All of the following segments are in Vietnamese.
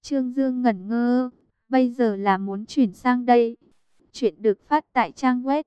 Trương Dương ngẩn ngơ, bây giờ là muốn chuyển sang đây. Chuyện được phát tại trang web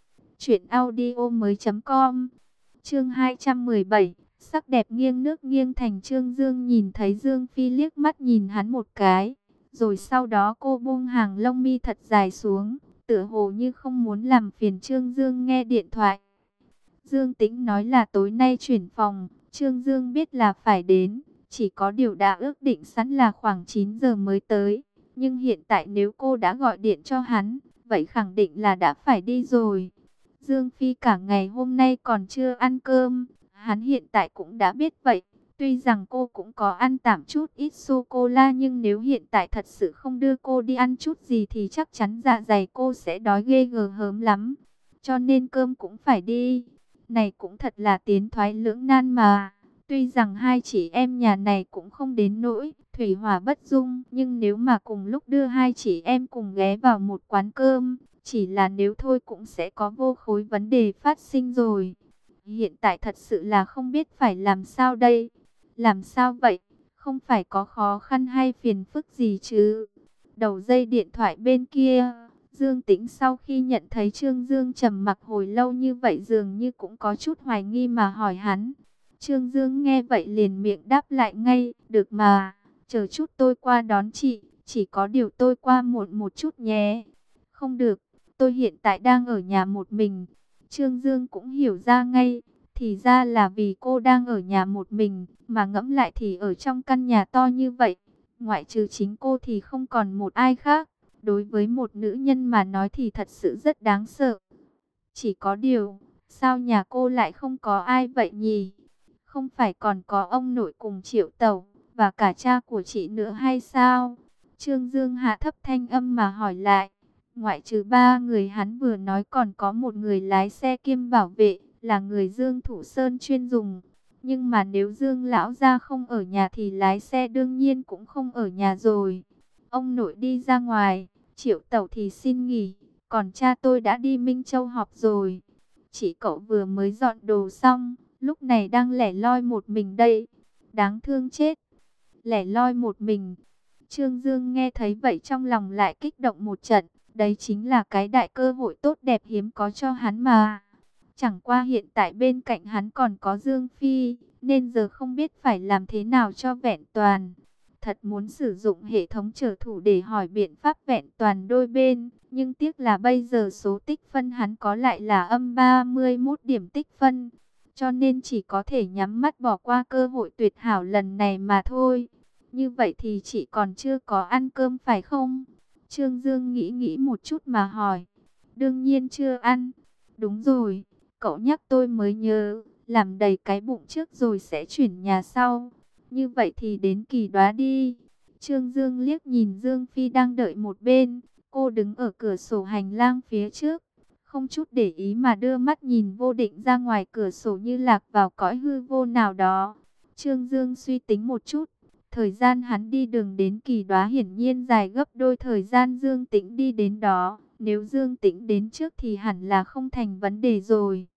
truyệnaudiomoi.com. Chương 217, sắc đẹp nghiêng nước nghiêng thành. Trương Dương nhìn thấy Dương Phi liếc mắt nhìn hắn một cái, rồi sau đó cô buông hàng lông mi thật dài xuống, tựa hồ như không muốn làm phiền Trương Dương nghe điện thoại. Dương Tĩnh nói là tối nay chuyển phòng, Trương Dương biết là phải đến, chỉ có điều đã ước định sẵn là khoảng 9 giờ mới tới. Nhưng hiện tại nếu cô đã gọi điện cho hắn, vậy khẳng định là đã phải đi rồi. Dương Phi cả ngày hôm nay còn chưa ăn cơm, hắn hiện tại cũng đã biết vậy. Tuy rằng cô cũng có ăn tạm chút ít sô-cô-la, nhưng nếu hiện tại thật sự không đưa cô đi ăn chút gì thì chắc chắn dạ dày cô sẽ đói ghê gớm lắm. Cho nên cơm cũng phải đi. Này cũng thật là tiến thoái lưỡng nan mà. Tuy rằng hai chị em nhà này cũng không đến nỗi thủy hỏa bất dung, nhưng nếu mà cùng lúc đưa hai chị em cùng ghé vào một quán cơm, chỉ là nếu thôi cũng sẽ có vô khối vấn đề phát sinh rồi. Hiện tại thật sự là không biết phải làm sao đây. Làm sao vậy? Không phải có khó khăn hay phiền phức gì chứ? Đầu dây điện thoại bên kia, Dương Tĩnh sau khi nhận thấy Trương Dương trầm mặc hồi lâu như vậy dường như cũng có chút hoài nghi mà hỏi hắn. Trương Dương nghe vậy liền miệng đáp lại ngay, được mà, chờ chút tôi qua đón chị, chỉ có điều tôi qua muộn một chút nhé. Không được, tôi hiện tại đang ở nhà một mình. Trương Dương cũng hiểu ra ngay, thì ra là vì cô đang ở nhà một mình, mà ngẫm lại thì ở trong căn nhà to như vậy, ngoại trừ chính cô thì không còn một ai khác. Đối với một nữ nhân mà nói thì thật sự rất đáng sợ. Chỉ có điều, sao nhà cô lại không có ai vậy nhỉ? Không phải còn có ông nội cùng Triệu Tẩu và cả cha của chị nữa hay sao? Trương Dương hạ thấp thanh âm mà hỏi lại. Ngoại trừ ba người hắn vừa nói còn có một người lái xe kiêm bảo vệ, là người Dương Thủ Sơn chuyên dùng. Nhưng mà nếu Dương lão gia không ở nhà thì lái xe đương nhiên cũng không ở nhà rồi. Ông nội đi ra ngoài, Triệu Tẩu thì xin nghỉ, còn cha tôi đã đi Minh Châu họp rồi. Chị cậu vừa mới dọn đồ xong, lúc này đang lẻ loi một mình đây. Đáng thương chết. Lẻ loi một mình. Trương Dương nghe thấy vậy trong lòng lại kích động một trận. Đấy chính là cái đại cơ hội tốt đẹp hiếm có cho hắn mà. Chẳng qua hiện tại bên cạnh hắn còn có Dương Phi, nên giờ không biết phải làm thế nào cho vẹn toàn. Thật muốn sử dụng hệ thống trở thủ để hỏi biện pháp vẹn toàn đôi bên, nhưng tiếc là bây giờ số tích phân hắn có lại là âm 31 điểm tích phân, cho nên chỉ có thể nhắm mắt bỏ qua cơ hội tuyệt hảo lần này mà thôi. Như vậy thì chị còn chưa có ăn cơm phải không? Trương Dương nghĩ một chút mà hỏi. Đương nhiên chưa ăn. Đúng rồi, cậu nhắc tôi mới nhớ, làm đầy cái bụng trước rồi sẽ chuyển nhà sau. Như vậy thì đến Kỳ Đoá đi. Trương Dương liếc nhìn Dương Phi đang đợi một bên. Cô đứng ở cửa sổ hành lang phía trước, không chút để ý mà đưa mắt nhìn vô định ra ngoài cửa sổ như lạc vào cõi hư vô nào đó. Trương Dương suy tính một chút. Thời gian hắn đi đường đến Kỳ Đoá hiển nhiên dài gấp đôi thời gian Dương Tĩnh đi đến đó. Nếu Dương Tĩnh đến trước thì hẳn là không thành vấn đề rồi.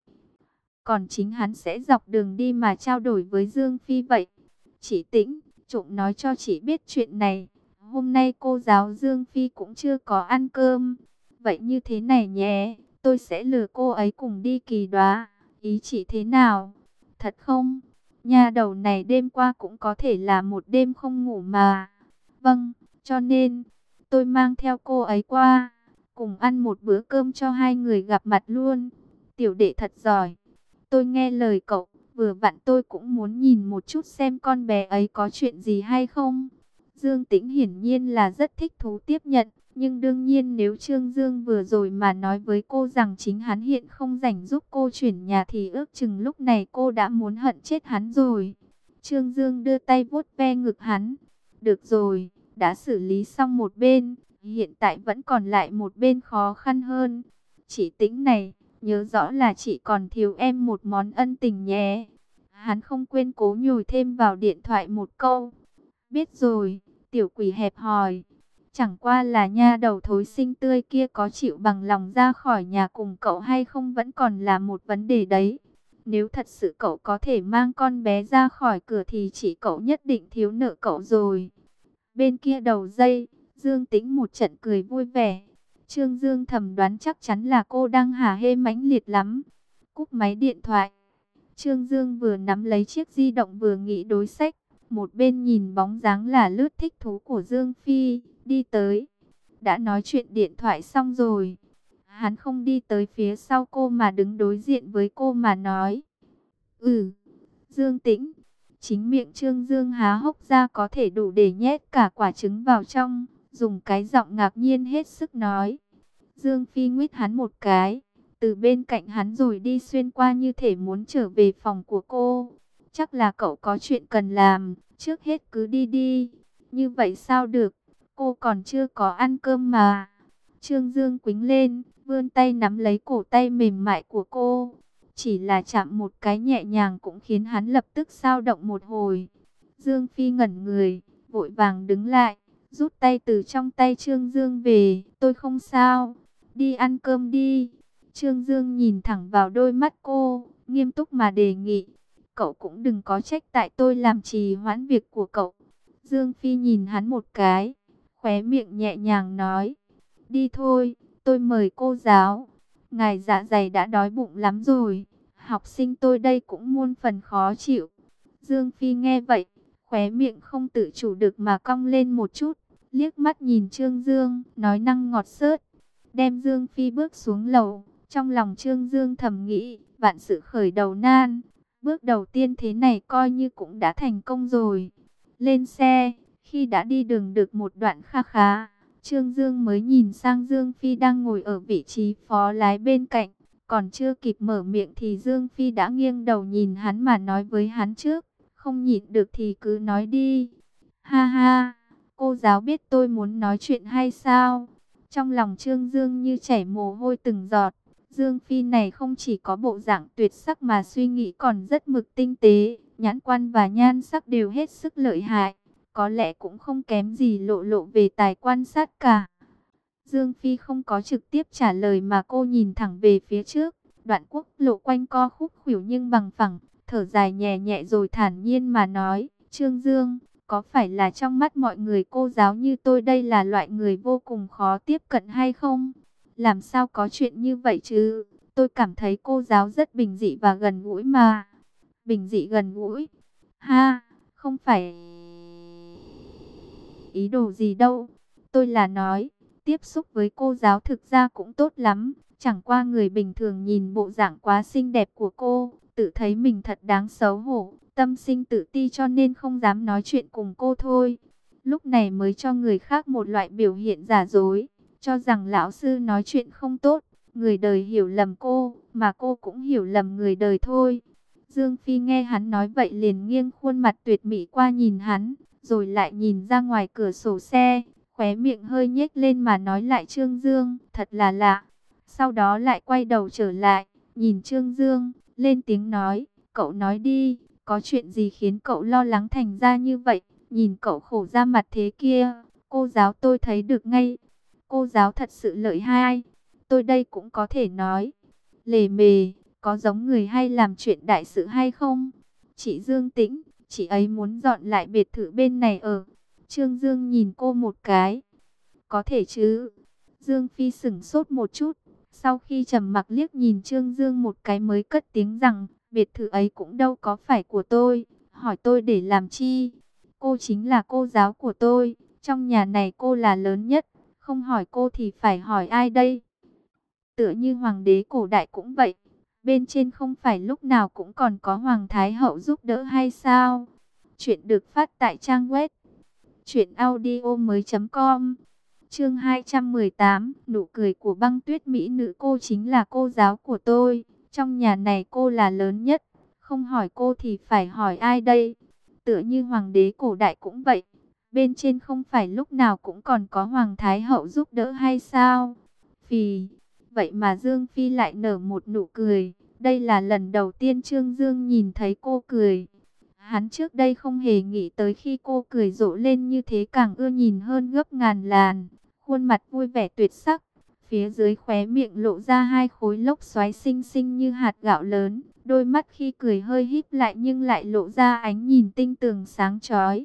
Còn chính hắn sẽ dọc đường đi mà trao đổi với Dương Phi vậy. Chị Tĩnh, trộm nói cho chị biết chuyện này. Hôm nay cô giáo Dương Phi cũng chưa có ăn cơm. Vậy như thế này nhé, tôi sẽ lừa cô ấy cùng đi Kỳ Đoá. Ý chị thế nào? Thật không? Nhà đầu này đêm qua cũng có thể là một đêm không ngủ mà. Vâng, cho nên tôi mang theo cô ấy qua, cùng ăn một bữa cơm cho hai người gặp mặt luôn. Tiểu đệ thật giỏi. Tôi nghe lời cậu, vừa vặn tôi cũng muốn nhìn một chút xem con bé ấy có chuyện gì hay không. Dương Tĩnh hiển nhiên là rất thích thú tiếp nhận, nhưng đương nhiên nếu Trương Dương vừa rồi mà nói với cô rằng chính hắn hiện không rảnh giúp cô chuyển nhà thì ước chừng lúc này cô đã muốn hận chết hắn rồi. Trương Dương đưa tay vuốt ve ngực hắn. Được rồi, đã xử lý xong một bên, hiện tại vẫn còn lại một bên khó khăn hơn. Chị Tĩnh này, nhớ rõ là chị còn thiếu em một món ân tình nhé. Hắn không quên cố nhồi thêm vào điện thoại một câu. Biết rồi, tiểu quỷ hẹp hòi. Chẳng qua là nha đầu thối xinh tươi kia có chịu bằng lòng ra khỏi nhà cùng cậu hay không vẫn còn là một vấn đề đấy. Nếu thật sự cậu có thể mang con bé ra khỏi cửa thì chị cậu nhất định thiếu nợ cậu rồi. Bên kia đầu dây, Dương Tĩnh một trận cười vui vẻ. Trương Dương thầm đoán chắc chắn là cô đang hả hê mãnh liệt lắm. Cúp máy điện thoại, Trương Dương vừa nắm lấy chiếc di động vừa nghĩ đối sách. Một bên nhìn bóng dáng là lướt thích thú của Dương Phi, đi tới. Đã nói chuyện điện thoại xong rồi. Hắn không đi tới phía sau cô mà đứng đối diện với cô mà nói. Ừ, Dương Tĩnh. Chính miệng Trương Dương há hốc ra có thể đủ để nhét cả quả trứng vào trong. Dùng cái giọng ngạc nhiên hết sức nói. Dương Phi nguyết hắn một cái. Từ bên cạnh hắn rồi đi xuyên qua như thể muốn trở về phòng của cô. Chắc là cậu có chuyện cần làm. Trước hết cứ đi đi. Như vậy sao được. Cô còn chưa có ăn cơm mà. Trương Dương quýnh lên. Vươn tay nắm lấy cổ tay mềm mại của cô. Chỉ là chạm một cái nhẹ nhàng cũng khiến hắn lập tức xao động một hồi. Dương Phi ngẩn người, vội vàng đứng lại, rút tay từ trong tay Trương Dương về. Tôi không sao, đi ăn cơm đi. Trương Dương nhìn thẳng vào đôi mắt cô, nghiêm túc mà đề nghị. Cậu cũng đừng có trách tại tôi làm trì hoãn việc của cậu. Dương Phi nhìn hắn một cái, khóe miệng nhẹ nhàng nói. Đi thôi, tôi mời cô giáo. Ngài dạ dày đã đói bụng lắm rồi. Học sinh tôi đây cũng muôn phần khó chịu. Dương Phi nghe vậy, khóe miệng không tự chủ được mà cong lên một chút. Liếc mắt nhìn Trương Dương, nói năng ngọt xớt. Đem Dương Phi bước xuống lầu. Trong lòng Trương Dương thầm nghĩ, vạn sự khởi đầu nan. Bước đầu tiên thế này coi như cũng đã thành công rồi. Lên xe, khi đã đi đường được một đoạn kha khá. Trương Dương mới nhìn sang Dương Phi đang ngồi ở vị trí phó lái bên cạnh. Còn chưa kịp mở miệng thì Dương Phi đã nghiêng đầu nhìn hắn mà nói với hắn trước. Không nhịn được thì cứ nói đi. Ha ha, cô giáo biết tôi muốn nói chuyện hay sao? Trong lòng Trương Dương như chảy mồ hôi từng giọt. Dương Phi này không chỉ có bộ dạng tuyệt sắc mà suy nghĩ còn rất mực tinh tế. Nhãn quan và nhan sắc đều hết sức lợi hại. Có lẽ cũng không kém gì Lộ Lộ về tài quan sát cả. Dương Phi không có trực tiếp trả lời mà cô nhìn thẳng về phía trước. Đoạn quốc lộ quanh co khúc khuỷu nhưng bằng phẳng, thở dài nhẹ nhẹ rồi thản nhiên mà nói. Trương Dương, có phải là trong mắt mọi người cô giáo như tôi đây là loại người vô cùng khó tiếp cận hay không? Làm sao có chuyện như vậy chứ? Tôi cảm thấy cô giáo rất bình dị và gần gũi mà. Bình dị gần gũi? Ha, không phải ý đồ gì đâu. Tôi là nói, tiếp xúc với cô giáo thực ra cũng tốt lắm. Chẳng qua người bình thường nhìn bộ dạng quá xinh đẹp của cô, tự thấy mình thật đáng xấu hổ, tâm sinh tự ti cho nên không dám nói chuyện cùng cô thôi. Lúc này mới cho người khác một loại biểu hiện giả dối, cho rằng lão sư nói chuyện không tốt, người đời hiểu lầm cô, mà cô cũng hiểu lầm người đời thôi. Dương Phi nghe hắn nói vậy liền nghiêng khuôn mặt tuyệt mỹ qua nhìn hắn, rồi lại nhìn ra ngoài cửa sổ xe, khóe miệng hơi nhếch lên mà nói lại Trương Dương, thật là lạ. Sau đó lại quay đầu trở lại, nhìn Trương Dương, lên tiếng nói, cậu nói đi, có chuyện gì khiến cậu lo lắng thành ra như vậy, nhìn cậu khổ ra mặt thế kia, cô giáo tôi thấy được ngay, cô giáo thật sự lợi hại, tôi đây cũng có thể nói, lề mề, có giống người hay làm chuyện đại sự hay không? Chị Dương Tĩnh, chị ấy muốn dọn lại biệt thự bên này ở. Trương Dương nhìn cô một cái, có thể chứ? Dương Phi sửng sốt một chút. Sau khi trầm mặc liếc nhìn Trương Dương một cái mới cất tiếng rằng, biệt thự ấy cũng đâu có phải của tôi, hỏi tôi để làm chi? Cô chính là cô giáo của tôi, trong nhà này cô là lớn nhất, không hỏi cô thì phải hỏi ai đây? Tựa như hoàng đế cổ đại cũng vậy, bên trên không phải lúc nào cũng còn có hoàng thái hậu giúp đỡ hay sao? Chuyện được phát tại trang web truyệnaudiomoi.com. Chương 218, nụ cười của băng tuyết mỹ nữ, cô chính là cô giáo của tôi, trong nhà này cô là lớn nhất, không hỏi cô thì phải hỏi ai đây? Tựa như hoàng đế cổ đại cũng vậy, bên trên không phải lúc nào cũng còn có hoàng thái hậu giúp đỡ hay sao? Phì, vậy mà Dương Phi lại nở một nụ cười, đây là lần đầu tiên Trương Dương nhìn thấy cô cười. Hắn trước đây không hề nghĩ tới khi cô cười rộ lên như thế càng ưa nhìn hơn gấp ngàn lần. Khuôn mặt vui vẻ tuyệt sắc, phía dưới khóe miệng lộ ra hai khối lốc xoáy xinh xinh như hạt gạo lớn. Đôi mắt khi cười hơi híp lại nhưng lại lộ ra ánh nhìn tinh tường sáng chói.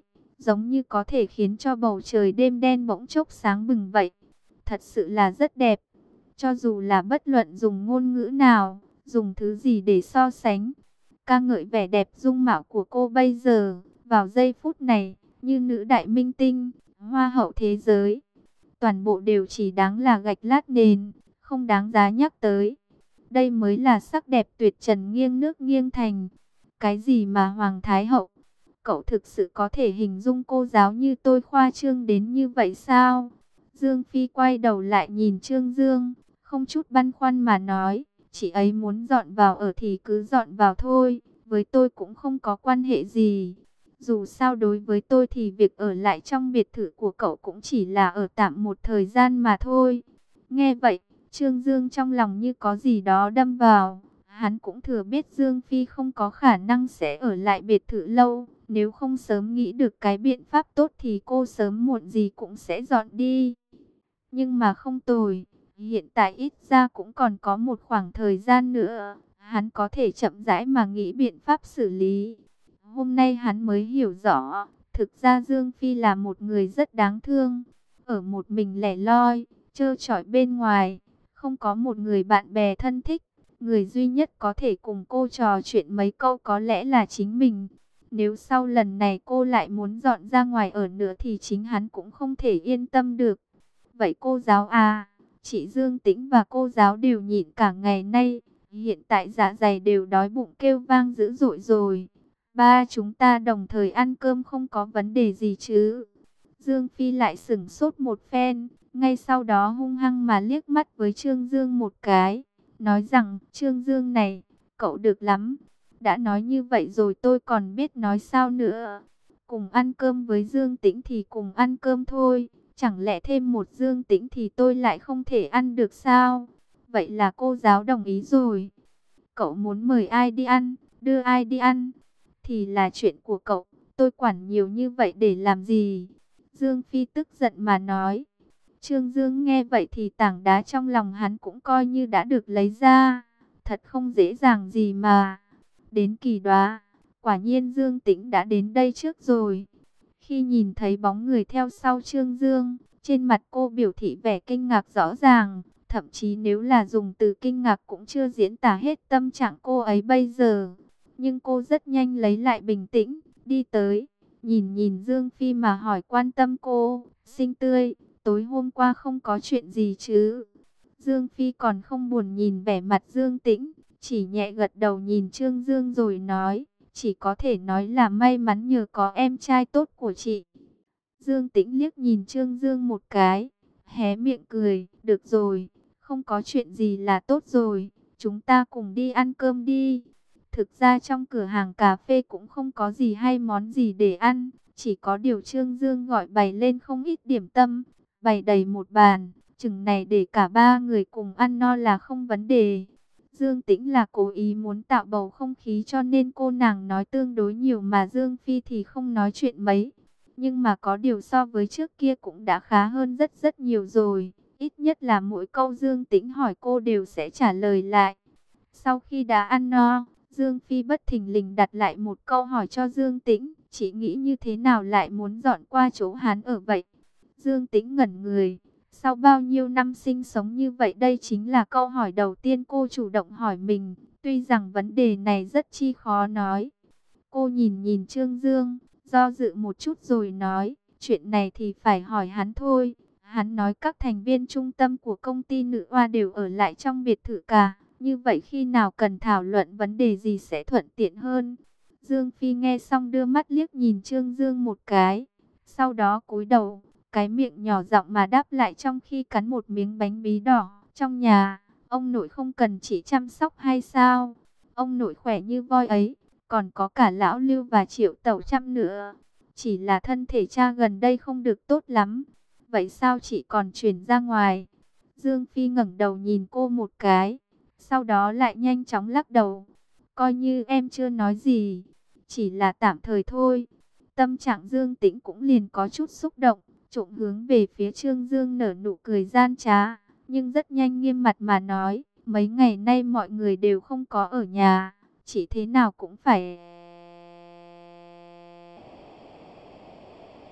giống như có thể khiến cho bầu trời đêm đen bỗng chốc sáng bừng vậy. Thật sự là rất đẹp. Cho dù là bất luận dùng ngôn ngữ nào, dùng thứ gì để so sánh, ca ngợi vẻ đẹp dung mạo của cô bây giờ, vào giây phút này, như nữ đại minh tinh, hoa hậu thế giới. Toàn bộ đều chỉ đáng là gạch lát nền, không đáng giá nhắc tới. Đây mới là sắc đẹp tuyệt trần nghiêng nước nghiêng thành. Cái gì mà Hoàng Thái Hậu? Cậu thực sự có thể hình dung cô giáo như tôi khoa trương đến như vậy sao? Dương Phi quay đầu lại nhìn Trương Dương, không chút băn khoăn mà nói, chị ấy muốn dọn vào ở thì cứ dọn vào thôi, với tôi cũng không có quan hệ gì. Dù sao đối với tôi thì việc ở lại trong biệt thự của cậu cũng chỉ là ở tạm một thời gian mà thôi. Nghe vậy, Trương Dương trong lòng như có gì đó đâm vào. Hắn cũng thừa biết Dương Phi không có khả năng sẽ ở lại biệt thự lâu. Nếu không sớm nghĩ được cái biện pháp tốt thì cô sớm muộn gì cũng sẽ dọn đi. Nhưng mà không tồi, hiện tại ít ra cũng còn có một khoảng thời gian nữa. Hắn có thể chậm rãi mà nghĩ biện pháp xử lý. Hôm nay hắn mới hiểu rõ, thực ra Dương Phi là một người rất đáng thương. Ở một mình lẻ loi, trơ trọi bên ngoài, không có một người bạn bè thân thích. Người duy nhất có thể cùng cô trò chuyện mấy câu có lẽ là chính mình. Nếu sau lần này cô lại muốn dọn ra ngoài ở nữa thì chính hắn cũng không thể yên tâm được. Vậy cô giáo à, chị Dương Tĩnh và cô giáo đều nhịn cả ngày nay. Hiện tại dạ dày đều đói bụng kêu vang dữ dội rồi. Ba chúng ta đồng thời ăn cơm không có vấn đề gì chứ? Dương Phi lại sửng sốt một phen, ngay sau đó hung hăng mà liếc mắt với Trương Dương một cái. Nói rằng, Trương Dương này, cậu được lắm. Đã nói như vậy rồi tôi còn biết nói sao nữa. Cùng ăn cơm với Dương Tĩnh thì cùng ăn cơm thôi. Chẳng lẽ thêm một Dương Tĩnh thì tôi lại không thể ăn được sao? Vậy là cô giáo đồng ý rồi. Cậu muốn mời ai đi ăn, đưa ai đi ăn, thì là chuyện của cậu. Tôi quản nhiều như vậy để làm gì? Dương Phi tức giận mà nói. Trương Dương nghe vậy thì tảng đá trong lòng hắn cũng coi như đã được lấy ra. Thật không dễ dàng gì mà. Đến kỳ đoá, quả nhiên Dương Tĩnh đã đến đây trước rồi. Khi nhìn thấy bóng người theo sau Trương Dương, trên mặt cô biểu thị vẻ kinh ngạc rõ ràng. Thậm chí nếu là dùng từ kinh ngạc cũng chưa diễn tả hết tâm trạng cô ấy bây giờ. Nhưng cô rất nhanh lấy lại bình tĩnh, đi tới, nhìn nhìn Dương Phi mà hỏi quan tâm cô, xinh tươi, tối hôm qua không có chuyện gì chứ? Dương Phi còn không buồn nhìn vẻ mặt Dương Tĩnh, chỉ nhẹ gật đầu nhìn Trương Dương rồi nói, chỉ có thể nói là may mắn nhờ có em trai tốt của chị. Dương Tĩnh liếc nhìn Trương Dương một cái, hé miệng cười, được rồi, không có chuyện gì là tốt rồi, chúng ta cùng đi ăn cơm đi. Thực ra trong cửa hàng cà phê cũng không có gì hay món gì để ăn, chỉ có điều Trương Dương gọi bày lên không ít điểm tâm, bày đầy một bàn, chừng này để cả ba người cùng ăn no là không vấn đề. Dương Tĩnh là cố ý muốn tạo bầu không khí cho nên cô nàng nói tương đối nhiều mà Dương Phi thì không nói chuyện mấy. Nhưng mà có điều so với trước kia cũng đã khá hơn rất rất nhiều rồi. Ít nhất là mỗi câu Dương Tĩnh hỏi cô đều sẽ trả lời lại. Sau khi đã ăn no, Dương Phi bất thình lình đặt lại một câu hỏi cho Dương Tĩnh. Chị nghĩ như thế nào lại muốn dọn qua chỗ hắn ở vậy? Dương Tĩnh ngẩn người. Sau bao nhiêu năm sinh sống như vậy đây chính là câu hỏi đầu tiên cô chủ động hỏi mình. Tuy rằng vấn đề này rất chi khó nói. Cô nhìn nhìn Trương Dương, do dự một chút rồi nói, chuyện này thì phải hỏi hắn thôi. Hắn nói các thành viên trung tâm của công ty Nữ Oa đều ở lại trong biệt thự cả. Như vậy khi nào cần thảo luận vấn đề gì sẽ thuận tiện hơn. Dương Phi nghe xong đưa mắt liếc nhìn Trương Dương một cái. Sau đó cúi đầu, cái miệng nhỏ giọng mà đáp lại trong khi cắn một miếng bánh bí đỏ. Trong nhà, ông nội không cần chỉ chăm sóc hay sao? Ông nội khỏe như voi ấy. Còn có cả lão Lưu và Triệu Tẩu Trăm nữa. Chỉ là thân thể cha gần đây không được tốt lắm. Vậy sao chị còn chuyển ra ngoài? Dương Phi ngẩng đầu nhìn cô một cái. Sau đó lại nhanh chóng lắc đầu. Coi như em chưa nói gì. Chỉ là tạm thời thôi. Tâm trạng Dương Tĩnh cũng liền có chút xúc động. Trộm hướng về phía Trương Dương nở nụ cười gian trá. Nhưng rất nhanh nghiêm mặt mà nói. Mấy ngày nay mọi người đều không có ở nhà. Chỉ thế nào cũng phải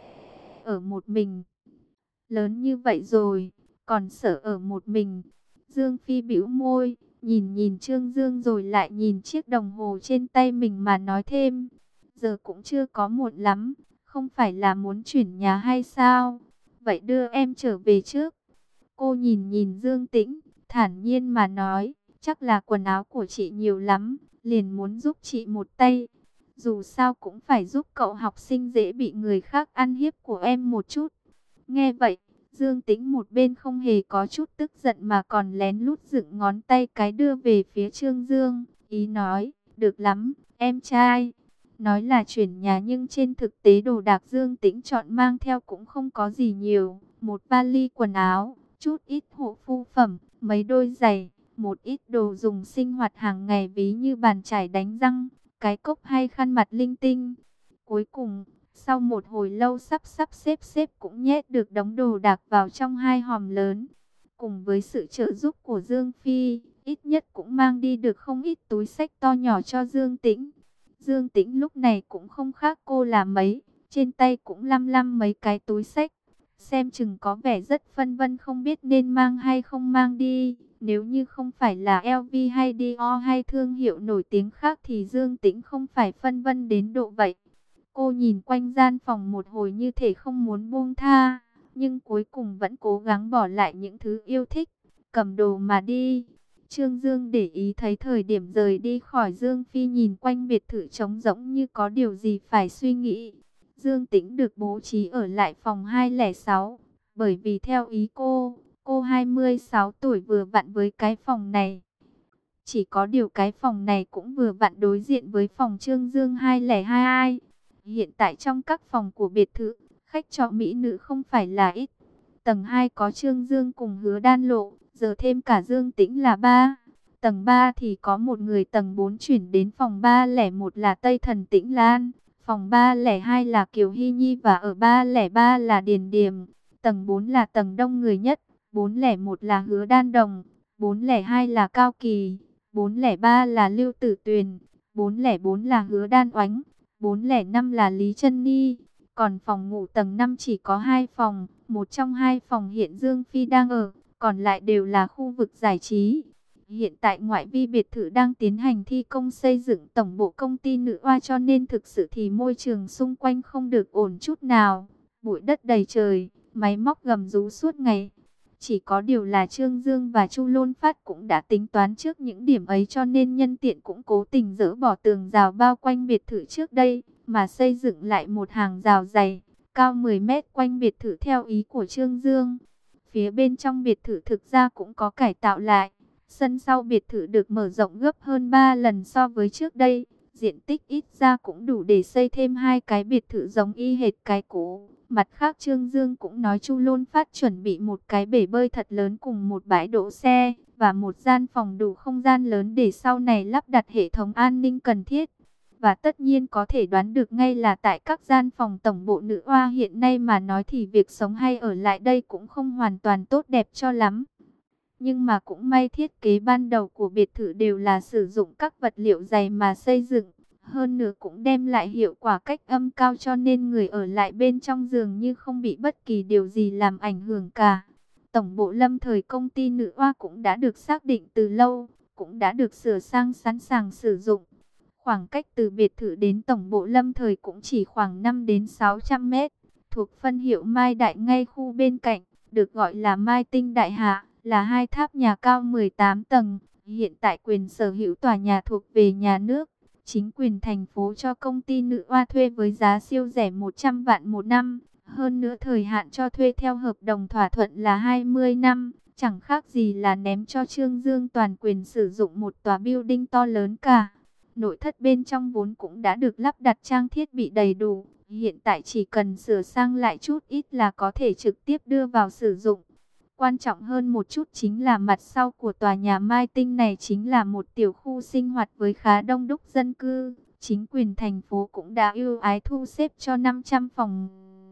ở một mình. Lớn như vậy rồi, còn sợ ở một mình. Dương Phi bĩu môi, nhìn nhìn Trương Dương rồi lại nhìn chiếc đồng hồ trên tay mình mà nói thêm. Giờ cũng chưa có muộn lắm, không phải là muốn chuyển nhà hay sao? Vậy đưa em trở về trước. Cô nhìn nhìn Dương Tĩnh, thản nhiên mà nói, chắc là quần áo của chị nhiều lắm, liền muốn giúp chị một tay. Dù sao cũng phải giúp cậu học sinh dễ bị người khác ăn hiếp của em một chút. Nghe vậy, Dương Tĩnh một bên không hề có chút tức giận mà còn lén lút dựng ngón tay cái đưa về phía Trương Dương, ý nói, được lắm, em trai. Nói là chuyển nhà nhưng trên thực tế đồ đạc Dương Tĩnh chọn mang theo cũng không có gì nhiều. Một vali quần áo, chút ít hộ phu phẩm, mấy đôi giày, một ít đồ dùng sinh hoạt hàng ngày ví như bàn chải đánh răng, cái cốc hay khăn mặt linh tinh. Cuối cùng, sau một hồi lâu sắp xếp cũng nhét được đống đồ đạc vào trong hai hòm lớn. Cùng với sự trợ giúp của Dương Phi, ít nhất cũng mang đi được không ít túi xách to nhỏ cho Dương Tĩnh. Dương Tĩnh lúc này cũng không khác cô là mấy, trên tay cũng lăm lăm mấy cái túi xách. Xem chừng có vẻ rất phân vân không biết nên mang hay không mang đi. Nếu như không phải là LV hay Dior hay thương hiệu nổi tiếng khác thì Dương Tĩnh không phải phân vân đến độ vậy. Cô nhìn quanh gian phòng một hồi như thể không muốn buông tha, nhưng cuối cùng vẫn cố gắng bỏ lại những thứ yêu thích, cầm đồ mà đi. Trương Dương để ý thấy thời điểm rời đi khỏi Dương Phi nhìn quanh biệt thự trống rỗng như có điều gì phải suy nghĩ. Dương Tĩnh được bố trí ở lại phòng 206, bởi vì theo ý cô 26 tuổi vừa vặn với cái phòng này. Chỉ có điều cái phòng này cũng vừa vặn đối diện với phòng Trương Dương 202. Hiện tại trong các phòng của biệt thự, khách trọ mỹ nữ không phải là ít. Tầng 2 có Trương Dương cùng Hứa Đan Lộ, giờ thêm cả Dương Tĩnh là 3. Tầng 3 thì có một người, tầng 4 chuyển đến phòng 301 là Tây Thần Tĩnh Lan. Phòng 302 là Kiều Hy Nhi và ở 303 là Điền Điềm. Tầng 4 là tầng đông người nhất, 401 là Hứa Đan Đồng, 402 là Cao Kỳ, 403 là Lưu Tử Tuyền, 404 là Hứa Đan Oánh, 405 là Lý Trân Ni. Còn phòng ngủ tầng 5 chỉ có 2 phòng, một trong 2 phòng hiện Dương Phi đang ở, còn lại đều là khu vực giải trí. Hiện tại ngoại vi biệt thự đang tiến hành thi công xây dựng tổng bộ công ty Nữ Oa, cho nên thực sự thì môi trường xung quanh không được ổn chút nào. Bụi đất đầy trời, máy móc gầm rú suốt ngày. Chỉ có điều là Trương Dương và Chu Lôn Phát cũng đã tính toán trước những điểm ấy, cho nên nhân tiện cũng cố tình dỡ bỏ tường rào bao quanh biệt thự trước đây, mà xây dựng lại một hàng rào dày, cao 10 mét quanh biệt thự theo ý của Trương Dương. Phía bên trong biệt thự thực ra cũng có cải tạo lại. Sân sau biệt thự được mở rộng gấp hơn 3 lần so với trước đây. Diện tích ít ra cũng đủ để xây thêm 2 cái biệt thự giống y hệt cái cũ. Mặt khác Trương Dương cũng nói Chu Lôn Phát chuẩn bị một cái bể bơi thật lớn cùng một bãi đỗ xe và một gian phòng đủ không gian lớn để sau này lắp đặt hệ thống an ninh cần thiết. Và tất nhiên có thể đoán được ngay là tại các gian phòng tổng bộ Nữ Oa hiện nay mà nói thì việc sống hay ở lại đây cũng không hoàn toàn tốt đẹp cho lắm. Nhưng mà cũng may thiết kế ban đầu của biệt thự đều là sử dụng các vật liệu dày mà xây dựng. Hơn nữa cũng đem lại hiệu quả cách âm cao, cho nên người ở lại bên trong dường như không bị bất kỳ điều gì làm ảnh hưởng cả. Tổng bộ lâm thời công ty Nữ Oa cũng đã được xác định từ lâu, cũng đã được sửa sang sẵn sàng sử dụng. Khoảng cách từ biệt thự đến tổng bộ lâm thời cũng chỉ khoảng 5 đến 600 mét, thuộc phân hiệu Mai Đại ngay khu bên cạnh, được gọi là Mai Tinh Đại Hạ, là 2 tháp nhà cao 18 tầng. Hiện tại quyền sở hữu tòa nhà thuộc về nhà nước. Chính quyền thành phố cho công ty Nữ Oa thuê với giá siêu rẻ 100 vạn một năm. Hơn nữa thời hạn cho thuê theo hợp đồng thỏa thuận là 20 năm. Chẳng khác gì là ném cho Trương Dương toàn quyền sử dụng một tòa building to lớn cả. Nội thất bên trong vốn cũng đã được lắp đặt trang thiết bị đầy đủ. Hiện tại chỉ cần sửa sang lại chút ít là có thể trực tiếp đưa vào sử dụng. Quan trọng hơn một chút chính là mặt sau của tòa nhà Mai Tinh này chính là một tiểu khu sinh hoạt với khá đông đúc dân cư. Chính quyền thành phố cũng đã ưu ái thu xếp cho 500 phòng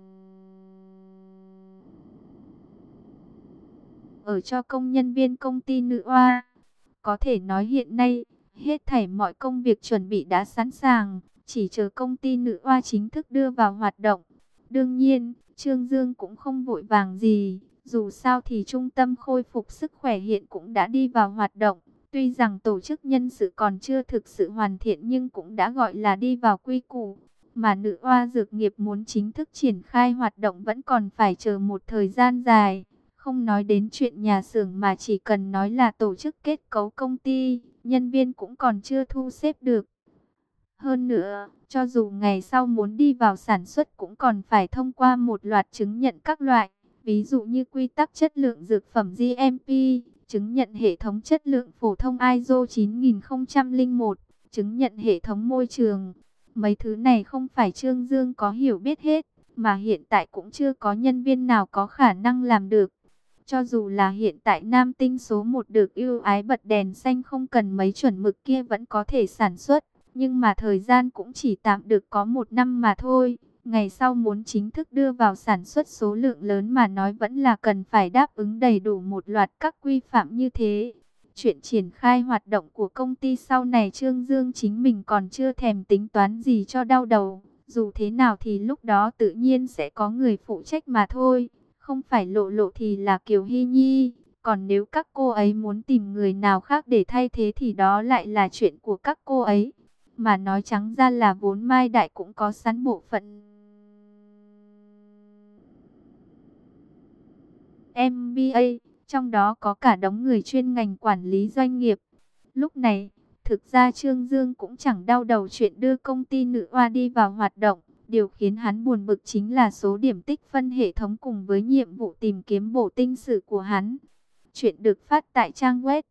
ở cho công nhân viên công ty Nữ Oa. Có thể nói hiện nay, hết thảy mọi công việc chuẩn bị đã sẵn sàng, chỉ chờ công ty Nữ Oa chính thức đưa vào hoạt động. Đương nhiên, Trương Dương cũng không vội vàng gì, dù sao thì trung tâm khôi phục sức khỏe hiện cũng đã đi vào hoạt động. Tuy rằng tổ chức nhân sự còn chưa thực sự hoàn thiện nhưng cũng đã gọi là đi vào quy củ. Mà Nữ Oa Dược Nghiệp muốn chính thức triển khai hoạt động vẫn còn phải chờ một thời gian dài. Không nói đến chuyện nhà xưởng mà chỉ cần nói là tổ chức kết cấu công ty, nhân viên cũng còn chưa thu xếp được. Hơn nữa, cho dù ngày sau muốn đi vào sản xuất cũng còn phải thông qua một loạt chứng nhận các loại, ví dụ như quy tắc chất lượng dược phẩm GMP, chứng nhận hệ thống chất lượng phổ thông ISO 9001, chứng nhận hệ thống môi trường. Mấy thứ này không phải Trương Dương có hiểu biết hết, mà hiện tại cũng chưa có nhân viên nào có khả năng làm được. Cho dù là hiện tại Nam Tinh số 1 được ưu ái bật đèn xanh không cần mấy chuẩn mực kia vẫn có thể sản xuất, nhưng mà thời gian cũng chỉ tạm được có 1 năm mà thôi. Ngày sau muốn chính thức đưa vào sản xuất số lượng lớn mà nói vẫn là cần phải đáp ứng đầy đủ một loạt các quy phạm như thế. Chuyện triển khai hoạt động của công ty sau này Trương Dương chính mình còn chưa thèm tính toán gì cho đau đầu. Dù thế nào thì lúc đó tự nhiên sẽ có người phụ trách mà thôi. Không phải Lộ Lộ thì là Kiều Hy Nhi. Còn nếu các cô ấy muốn tìm người nào khác để thay thế thì đó lại là chuyện của các cô ấy. Mà nói trắng ra là vốn Mai Đại cũng có sẵn bộ phận MBA, trong đó có cả đống người chuyên ngành quản lý doanh nghiệp. Lúc này, thực ra Trương Dương cũng chẳng đau đầu chuyện đưa công ty Nữ Oa đi vào hoạt động. Điều khiến hắn buồn bực chính là số điểm tích phân hệ thống cùng với nhiệm vụ tìm kiếm bổ tinh sử của hắn. Chuyện được phát tại trang web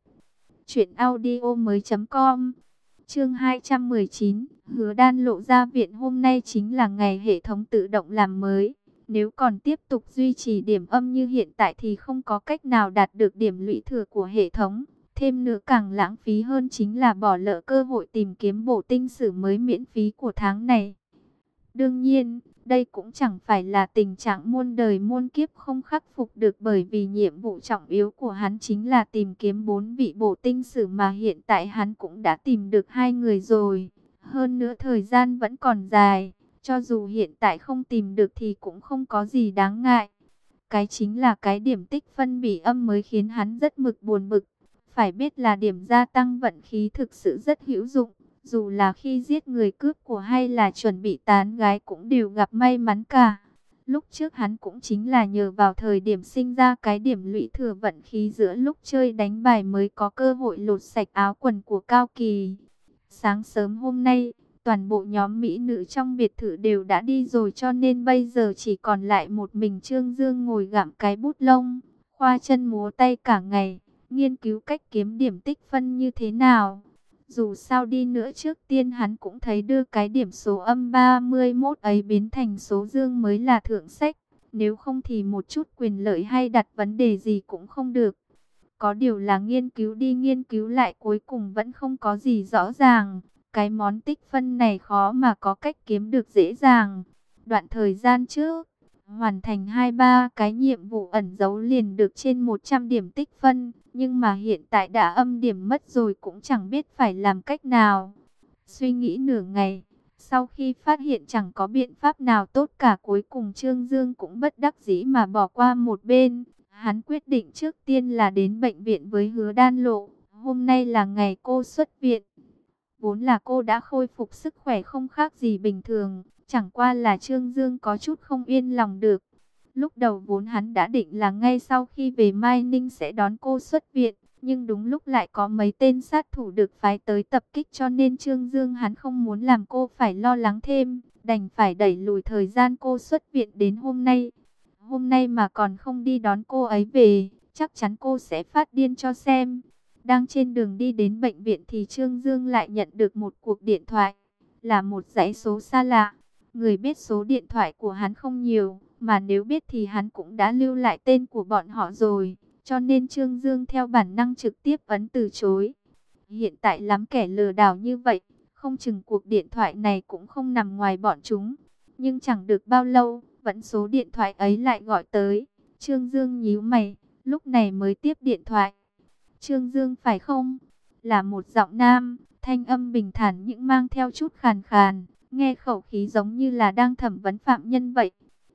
truyệnaudiomoi.com. Chương 219, Hứa Đan lộ ra viện. Hôm nay chính là ngày hệ thống tự động làm mới. Nếu còn tiếp tục duy trì điểm âm như hiện tại thì không có cách nào đạt được điểm lũy thừa của hệ thống. Thêm nữa càng lãng phí hơn chính là bỏ lỡ cơ hội tìm kiếm bổ tinh sử mới miễn phí của tháng này. Đương nhiên, đây cũng chẳng phải là tình trạng muôn đời muôn kiếp không khắc phục được, bởi vì nhiệm vụ trọng yếu của hắn chính là tìm kiếm 4 vị bổ tinh sử mà hiện tại hắn cũng đã tìm được 2 người rồi. Hơn nữa thời gian vẫn còn dài, cho dù hiện tại không tìm được thì cũng không có gì đáng ngại. Cái chính là cái điểm tích phân bị âm mới khiến hắn rất buồn bực. Phải biết là điểm gia tăng vận khí thực sự rất hữu dụng. Dù là khi giết người cướp của hay là chuẩn bị tán gái cũng đều gặp may mắn cả. Lúc trước hắn cũng chính là nhờ vào thời điểm sinh ra cái điểm lũy thừa vận khí giữa lúc chơi đánh bài mới có cơ hội lột sạch áo quần của Cao Kỳ. Sáng sớm hôm nay, toàn bộ nhóm mỹ nữ trong biệt thự đều đã đi rồi, cho nên bây giờ chỉ còn lại một mình Trương Dương ngồi gặm cái bút lông, khoa chân múa tay cả ngày, nghiên cứu cách kiếm điểm tích phân như thế nào. Dù sao đi nữa trước tiên hắn cũng thấy đưa cái điểm số âm 31 ấy biến thành số dương mới là thượng sách. Nếu không thì một chút quyền lợi hay đặt vấn đề gì cũng không được. Có điều là nghiên cứu đi nghiên cứu lại cuối cùng vẫn không có gì rõ ràng. Cái món tích phân này khó mà có cách kiếm được dễ dàng. Đoạn thời gian trước, hoàn thành 2-3 cái nhiệm vụ ẩn giấu liền được trên 100 điểm tích phân. Nhưng mà hiện tại đã âm điểm mất rồi cũng chẳng biết phải làm cách nào. Suy nghĩ nửa ngày, sau khi phát hiện chẳng có biện pháp nào tốt cả, cuối cùng Trương Dương cũng bất đắc dĩ mà bỏ qua một bên. Hắn quyết định trước tiên là đến bệnh viện với Hứa Đan Lộ. Hôm nay là ngày cô xuất viện. Vốn là cô đã khôi phục sức khỏe không khác gì bình thường. Chẳng qua là Trương Dương có chút không yên lòng được. Lúc đầu vốn hắn đã định là ngay sau khi về Mai Ninh sẽ đón cô xuất viện. Nhưng đúng lúc lại có mấy tên sát thủ được phái tới tập kích, cho nên Trương Dương hắn không muốn làm cô phải lo lắng thêm. Đành phải đẩy lùi thời gian cô xuất viện đến hôm nay. Hôm nay mà còn không đi đón cô ấy về, chắc chắn cô sẽ phát điên cho xem. Đang trên đường đi đến bệnh viện thì Trương Dương lại nhận được một cuộc điện thoại. Là một dãy số xa lạ. Người biết số điện thoại của hắn không nhiều, mà nếu biết thì hắn cũng đã lưu lại tên của bọn họ rồi. Cho nên Trương Dương theo bản năng trực tiếp ấn từ chối. Hiện tại lắm kẻ lừa đảo như vậy, không chừng cuộc điện thoại này cũng không nằm ngoài bọn chúng. Nhưng chẳng được bao lâu, vẫn số điện thoại ấy lại gọi tới. Trương Dương nhíu mày, lúc này mới tiếp điện thoại. Trương Dương phải không? Là một giọng nam, thanh âm bình thản nhưng mang theo chút khàn khàn. Nghe khẩu khí giống như là đang thẩm vấn phạm nhân vậy.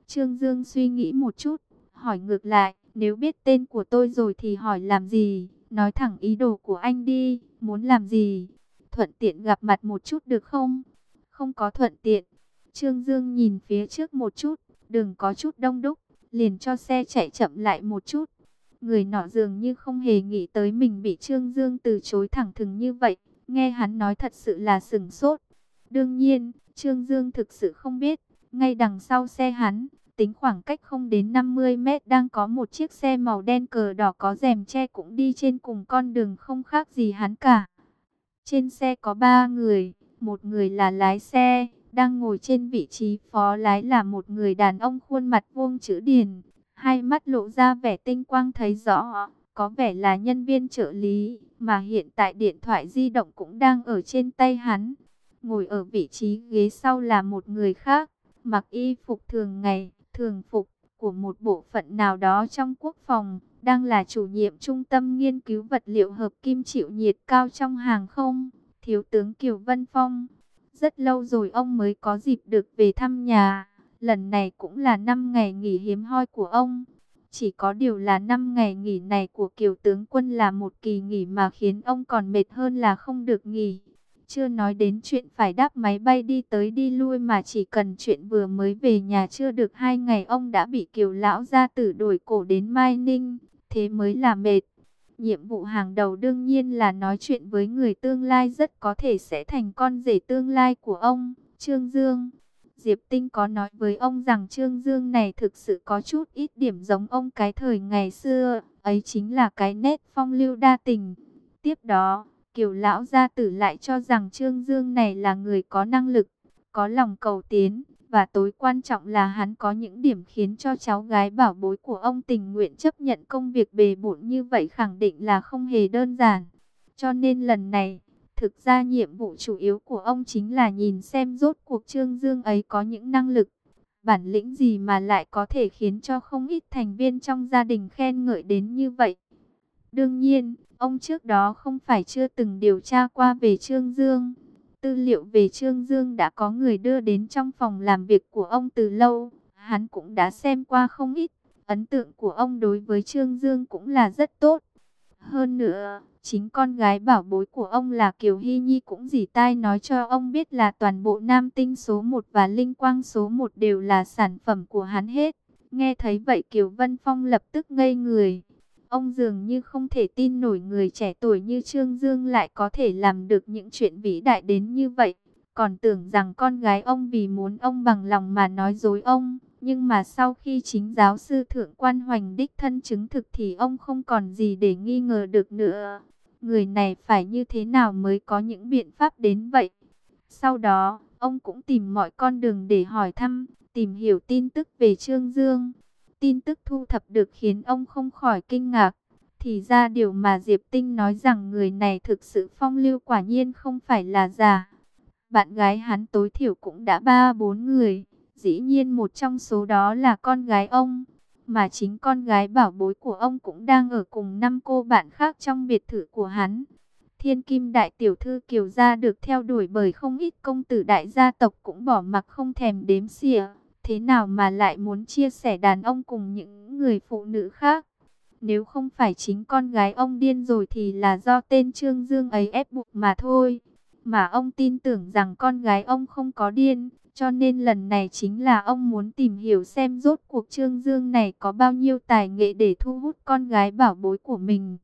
Trương Dương suy nghĩ một chút, hỏi ngược lại, nếu biết tên của tôi rồi thì hỏi làm gì? Nói thẳng ý đồ của anh đi, muốn làm gì? Thuận tiện gặp mặt một chút được không? Không có thuận tiện. Trương Dương nhìn phía trước một chút, đường có chút đông đúc, liền cho xe chạy chậm lại một chút. Người nọ dường như không hề nghĩ tới mình bị Trương Dương từ chối thẳng thừng như vậy. Nghe hắn nói thật sự là sửng sốt. Đương nhiên, Trương Dương thực sự không biết, ngay đằng sau xe hắn, tính khoảng cách không đến 50 mét đang có một chiếc xe màu đen cờ đỏ có rèm che cũng đi trên cùng con đường không khác gì hắn cả. Trên xe có 3 người, một người là lái xe, đang ngồi trên vị trí phó lái là một người đàn ông khuôn mặt vuông chữ điền, hai mắt lộ ra vẻ tinh quang thấy rõ, có vẻ là nhân viên trợ lý, mà hiện tại điện thoại di động cũng đang ở trên tay hắn. Ngồi ở vị trí ghế sau là một người khác, mặc y phục thường ngày, thường phục của một bộ phận nào đó trong quốc phòng, đang là chủ nhiệm trung tâm nghiên cứu vật liệu hợp kim chịu nhiệt cao trong hàng không, Thiếu tướng Kiều Vân Phong. Rất lâu rồi ông mới có dịp được về thăm nhà, lần này cũng là 5 ngày nghỉ hiếm hoi của ông. Chỉ có điều là 5 ngày nghỉ này của Kiều tướng quân là một kỳ nghỉ mà khiến ông còn mệt hơn là không được nghỉ. Chưa nói đến chuyện phải đáp máy bay đi tới đi lui, mà chỉ cần chuyện vừa mới về nhà chưa được 2 ngày ông đã bị Kiều lão gia tử đuổi cổ đến Mai Ninh, thế mới là mệt. Nhiệm vụ hàng đầu đương nhiên là nói chuyện với người tương lai rất có thể sẽ thành con rể tương lai của ông, Trương Dương. Diệp Tinh có nói với ông rằng Trương Dương này thực sự có chút ít điểm giống ông cái thời ngày xưa, ấy chính là cái nét phong lưu đa tình. Tiếp đó, Kiều lão gia tử lại cho rằng Trương Dương này là người có năng lực, có lòng cầu tiến, và tối quan trọng là hắn có những điểm khiến cho cháu gái bảo bối của ông tình nguyện chấp nhận công việc bề bộn như vậy, khẳng định là không hề đơn giản. Cho nên lần này, thực ra nhiệm vụ chủ yếu của ông chính là nhìn xem rốt cuộc Trương Dương ấy có những năng lực, bản lĩnh gì mà lại có thể khiến cho không ít thành viên trong gia đình khen ngợi đến như vậy. Đương nhiên, ông trước đó không phải chưa từng điều tra qua về Trương Dương. Tư liệu về Trương Dương đã có người đưa đến trong phòng làm việc của ông từ lâu. Hắn cũng đã xem qua không ít. Ấn tượng của ông đối với Trương Dương cũng là rất tốt. Hơn nữa, chính con gái bảo bối của ông là Kiều Hy Nhi cũng dỉ tai nói cho ông biết là toàn bộ Nam Tinh số 1 và Linh Quang số 1 đều là sản phẩm của hắn hết. Nghe thấy vậy Kiều Vân Phong lập tức ngây người. Ông dường như không thể tin nổi người trẻ tuổi như Trương Dương lại có thể làm được những chuyện vĩ đại đến như vậy. Còn tưởng rằng con gái ông vì muốn ông bằng lòng mà nói dối ông. Nhưng mà sau khi chính giáo sư Thượng quan Hoành đích thân chứng thực thì ông không còn gì để nghi ngờ được nữa. Người này phải như thế nào mới có những biện pháp đến vậy? Sau đó, ông cũng tìm mọi con đường để hỏi thăm, tìm hiểu tin tức về Trương Dương. Tin tức thu thập được khiến ông không khỏi kinh ngạc. Thì ra điều mà Diệp Tinh nói rằng người này thực sự phong lưu quả nhiên không phải là giả. Bạn gái hắn tối thiểu cũng đã 3-4 người. Dĩ nhiên một trong số đó là con gái ông. Mà chính con gái bảo bối của ông cũng đang ở cùng 5 cô bạn khác trong biệt thự của hắn. Thiên Kim đại tiểu thư Kiều gia được theo đuổi bởi không ít công tử đại gia tộc cũng bỏ mặc không thèm đếm xỉa. Thế nào mà lại muốn chia sẻ đàn ông cùng những người phụ nữ khác? Nếu không phải chính con gái ông điên rồi thì là do tên Trương Dương ấy ép buộc mà thôi. Mà ông tin tưởng rằng con gái ông không có điên, cho nên lần này chính là ông muốn tìm hiểu xem rốt cuộc Trương Dương này có bao nhiêu tài nghệ để thu hút con gái bảo bối của mình.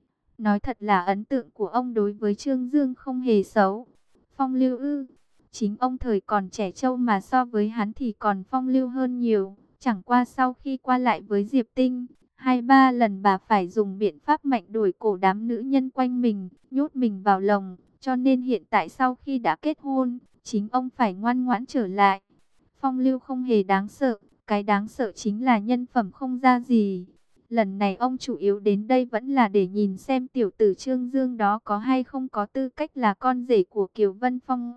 Nói thật là ấn tượng của ông đối với Trương Dương không hề xấu. Phong lưu ư? Chính ông thời còn trẻ trâu mà so với hắn thì còn phong lưu hơn nhiều. Chẳng qua sau khi qua lại với Diệp Tinh, 2-3 lần bà phải dùng biện pháp mạnh đuổi cổ đám nữ nhân quanh mình, nhốt mình vào lồng. Cho nên hiện tại sau khi đã kết hôn, chính ông phải ngoan ngoãn trở lại. Phong lưu không hề đáng sợ, cái đáng sợ chính là nhân phẩm không ra gì. Lần này ông chủ yếu đến đây vẫn là để nhìn xem tiểu tử Trương Dương đó có hay không có tư cách là con rể của Kiều Vân Phong.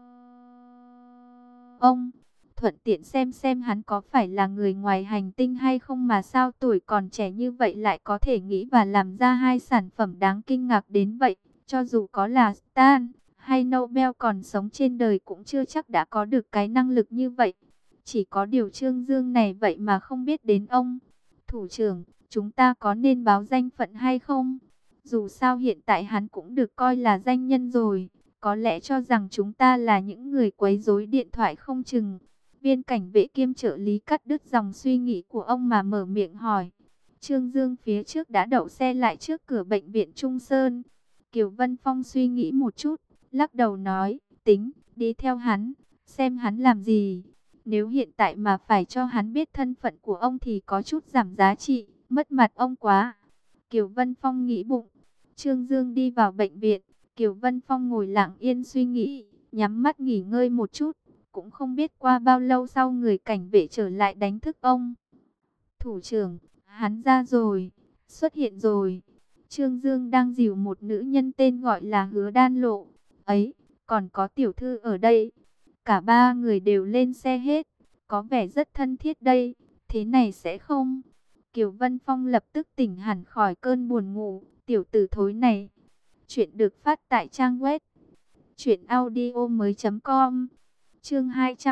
Ông thuận tiện xem hắn có phải là người ngoài hành tinh hay không mà sao tuổi còn trẻ như vậy lại có thể nghĩ và làm ra hai sản phẩm đáng kinh ngạc đến vậy. Cho dù có là Stan hay Nobel còn sống trên đời cũng chưa chắc đã có được cái năng lực như vậy. Chỉ có điều Trương Dương này vậy mà không biết đến ông. Thủ trưởng, chúng ta có nên báo danh phận hay không? Dù sao hiện tại hắn cũng được coi là danh nhân rồi. Có lẽ cho rằng chúng ta là những người quấy rối điện thoại không chừng. Viên cảnh vệ kiêm trợ lý cắt đứt dòng suy nghĩ của ông mà mở miệng hỏi. Trương Dương phía trước đã đậu xe lại trước cửa bệnh viện Trung Sơn. Kiều Vân Phong suy nghĩ một chút, lắc đầu nói, tính, đi theo hắn, xem hắn làm gì. Nếu hiện tại mà phải cho hắn biết thân phận của ông thì có chút giảm giá trị, mất mặt ông quá. Kiều Vân Phong nghĩ bụng. Trương Dương đi vào bệnh viện, Kiều Vân Phong ngồi lặng yên suy nghĩ, nhắm mắt nghỉ ngơi một chút. Cũng không biết qua bao lâu sau người cảnh vệ trở lại đánh thức ông. Thủ trưởng, hắn ra rồi, xuất hiện rồi. Trương Dương đang dìu một nữ nhân tên gọi là Hứa Đan Lộ. Ấy, còn có tiểu thư ở đây. Cả ba người đều lên xe hết, có vẻ rất thân thiết đây. Thế này sẽ không? Kiều Vân Phong lập tức tỉnh hẳn khỏi cơn buồn ngủ. Tiểu tử thối này. Chuyện được phát tại trang web truyệnaudiomoi.com. Chương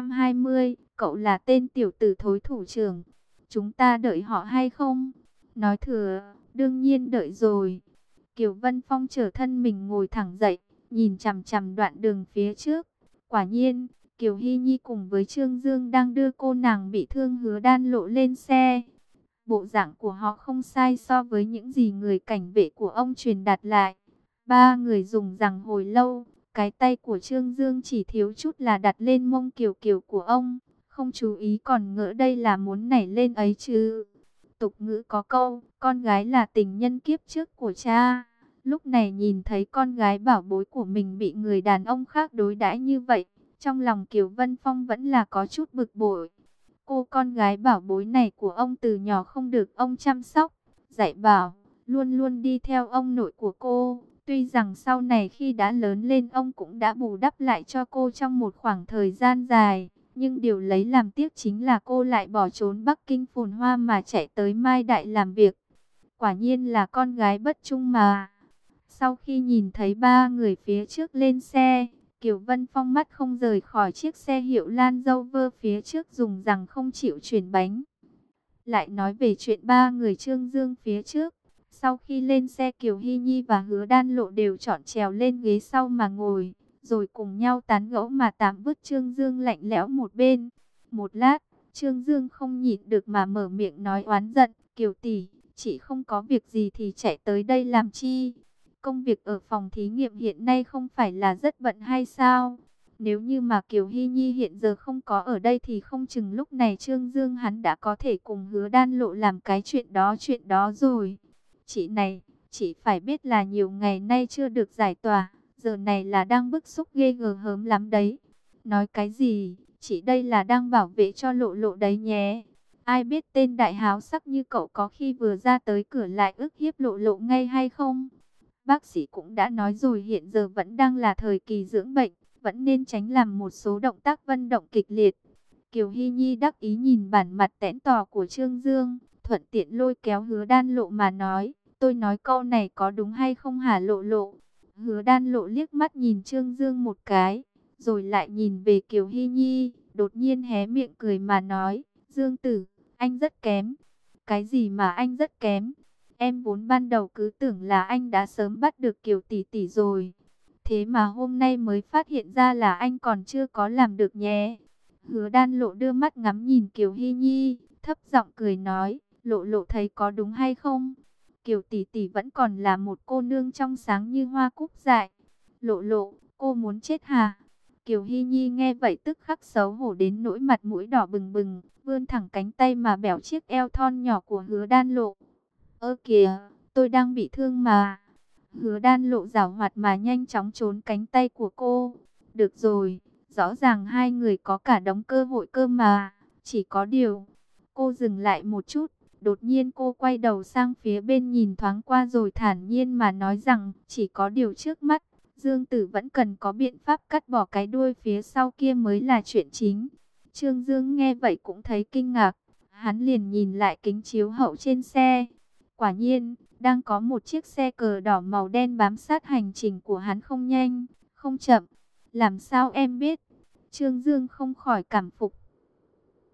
220, cậu là tên tiểu tử thối thủ trưởng. Chúng ta đợi họ hay không? Nói thừa, đương nhiên đợi rồi. Kiều Vân Phong trở thân mình ngồi thẳng dậy, nhìn chằm chằm đoạn đường phía trước. Quả nhiên, Kiều Hy Nhi cùng với Trương Dương đang đưa cô nàng bị thương Hứa Đan Lộ lên xe. Bộ dạng của họ không sai so với những gì người cảnh vệ của ông truyền đạt lại. Ba người dùng rằng hồi lâu, cái tay của Trương Dương chỉ thiếu chút là đặt lên mông Kiều Kiều của ông. Không chú ý còn ngỡ đây là muốn nảy lên ấy chứ. Tục ngữ có câu, con gái là tình nhân kiếp trước của cha. Lúc này nhìn thấy con gái bảo bối của mình bị người đàn ông khác đối đãi như vậy, trong lòng Kiều Vân Phong vẫn là có chút bực bội. Cô con gái bảo bối này của ông từ nhỏ không được ông chăm sóc, dạy bảo, luôn luôn đi theo ông nội của cô. Tuy rằng sau này khi đã lớn lên ông cũng đã bù đắp lại cho cô trong một khoảng thời gian dài. Nhưng điều lấy làm tiếc chính là cô lại bỏ trốn Bắc Kinh phồn hoa mà chạy tới Mai Đại làm việc. Quả nhiên là con gái bất trung mà. Sau khi nhìn thấy ba người phía trước lên xe, Kiều Vân Phong mắt không rời khỏi chiếc xe hiệu Land Rover phía trước dùng rằng không chịu chuyển bánh. Lại nói về chuyện ba người Trương Dương phía trước. Sau khi lên xe Kiều Hy Nhi và Hứa Đan Lộ đều chọn trèo lên ghế sau mà ngồi, rồi cùng nhau tán gẫu mà tạm vứt Trương Dương lạnh lẽo một bên. Một lát, Trương Dương không nhịn được mà mở miệng nói oán giận, Kiều tỷ, chị không có việc gì thì chạy tới đây làm chi? Công việc ở phòng thí nghiệm hiện nay không phải là rất bận hay sao? Nếu như mà Kiều Hy Nhi hiện giờ không có ở đây thì không chừng lúc này Trương Dương hắn đã có thể cùng Hứa Đan Lộ làm cái chuyện đó rồi. Chị này, chị phải biết là nhiều ngày nay chưa được giải tỏa, giờ này là đang bức xúc ghê gớm lắm đấy. Nói cái gì, chị đây là đang bảo vệ cho Lộ Lộ đấy nhé. Ai biết tên đại háo sắc như cậu có khi vừa ra tới cửa lại ức hiếp Lộ Lộ ngay hay không? Bác sĩ cũng đã nói rồi hiện giờ vẫn đang là thời kỳ dưỡng bệnh, vẫn nên tránh làm một số động tác vận động kịch liệt. Kiều Hy Nhi đắc ý nhìn bản mặt tẽn tò của Trương Dương, thuận tiện lôi kéo Hứa Đan Lộ mà nói, tôi nói câu này có đúng hay không hả Lộ Lộ? Hứa Đan Lộ liếc mắt nhìn Trương Dương một cái, rồi lại nhìn về Kiều Hy Nhi, đột nhiên hé miệng cười mà nói, Dương Tử, anh rất kém. Cái gì mà anh rất kém? Em vốn ban đầu cứ tưởng là anh đã sớm bắt được Kiều tỷ tỷ rồi. Thế mà hôm nay mới phát hiện ra là anh còn chưa có làm được nhé. Hứa Đan Lộ đưa mắt ngắm nhìn Kiều Hy Nhi, thấp giọng cười nói, Lộ Lộ thấy có đúng hay không? Kiều tỷ tỷ vẫn còn là một cô nương trong sáng như hoa cúc dại. Lộ Lộ, cô muốn chết hả? Kiều Hy Nhi nghe vậy tức khắc xấu hổ đến nỗi mặt mũi đỏ bừng bừng, vươn thẳng cánh tay mà bẻo chiếc eo thon nhỏ của Hứa Đan Lộ. Ơ kìa, tôi đang bị thương mà. Hứa Đan Lộ giảo hoạt mà nhanh chóng trốn cánh tay của cô. Được rồi, rõ ràng hai người có cả đống cơ hội cơ mà. Chỉ có điều, cô dừng lại một chút. Đột nhiên cô quay đầu sang phía bên nhìn thoáng qua rồi thản nhiên mà nói rằng chỉ có điều trước mắt, Dương Tử vẫn cần có biện pháp cắt bỏ cái đuôi phía sau kia mới là chuyện chính. Trương Dương nghe vậy cũng thấy kinh ngạc. Hắn liền nhìn lại kính chiếu hậu trên xe. Quả nhiên, đang có một chiếc xe cờ đỏ màu đen bám sát hành trình của hắn không nhanh, không chậm. Làm sao em biết? Trương Dương không khỏi cảm phục.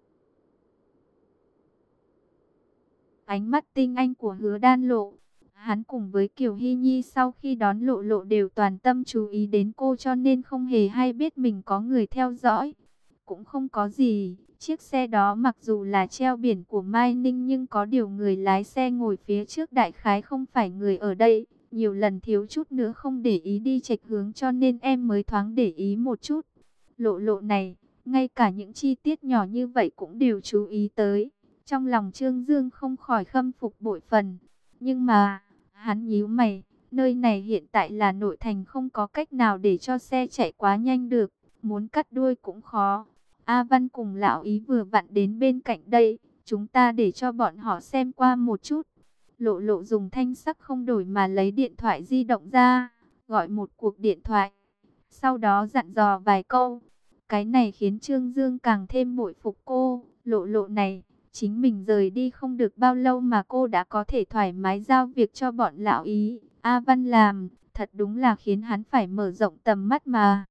ánh mắt tinh anh của Hứa Đan Lộ. Hắn cùng với Kiều Hy Nhi sau khi đón Lộ Lộ đều toàn tâm chú ý đến cô, cho nên không hề hay biết mình có người theo dõi. Cũng không có gì, chiếc xe đó mặc dù là treo biển của Mai Ninh, nhưng có điều người lái xe ngồi phía trước đại khái không phải người ở đây. Nhiều lần thiếu chút nữa không để ý đi chệch hướng, cho nên em mới thoáng để ý một chút. Lộ Lộ này, ngay cả những chi tiết nhỏ như vậy cũng đều chú ý tới. Trong lòng Trương Dương không khỏi khâm phục bội phần. Nhưng mà, hắn nhíu mày, nơi này hiện tại là nội thành, không có cách nào để cho xe chạy quá nhanh được. Muốn cắt đuôi cũng khó. A Văn cùng lão ý vừa vặn đến bên cạnh đây. Chúng ta để cho bọn họ xem qua một chút. Lộ Lộ dùng thanh sắc không đổi mà lấy điện thoại di động ra, gọi một cuộc điện thoại. Sau đó dặn dò vài câu. Cái này khiến Trương Dương càng thêm bội phục cô. Lộ Lộ này, chính mình rời đi không được bao lâu mà cô đã có thể thoải mái giao việc cho bọn lão ý. A Văn làm, thật đúng là khiến hắn phải mở rộng tầm mắt mà.